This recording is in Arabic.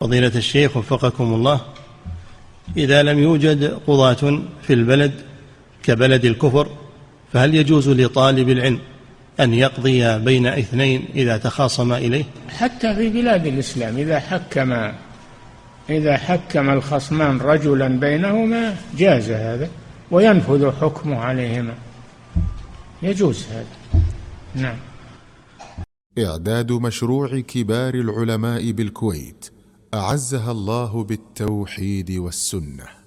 فضيلة الشيخ وفقكم الله، إذا لم يوجد قضاة في البلد كبلد الكفر، فهل يجوز لطالب العلم أن يقضي بين اثنين إذا تخاصما إليه؟ حتى في بلاد الإسلام إذا حكم الخصمان رجلا بينهما جاز هذا وينفذ حكمه عليهما، يجوز هذا. نعم. إعداد مشروع كبار العلماء بالكويت أعزها الله بالتوحيد والسنة.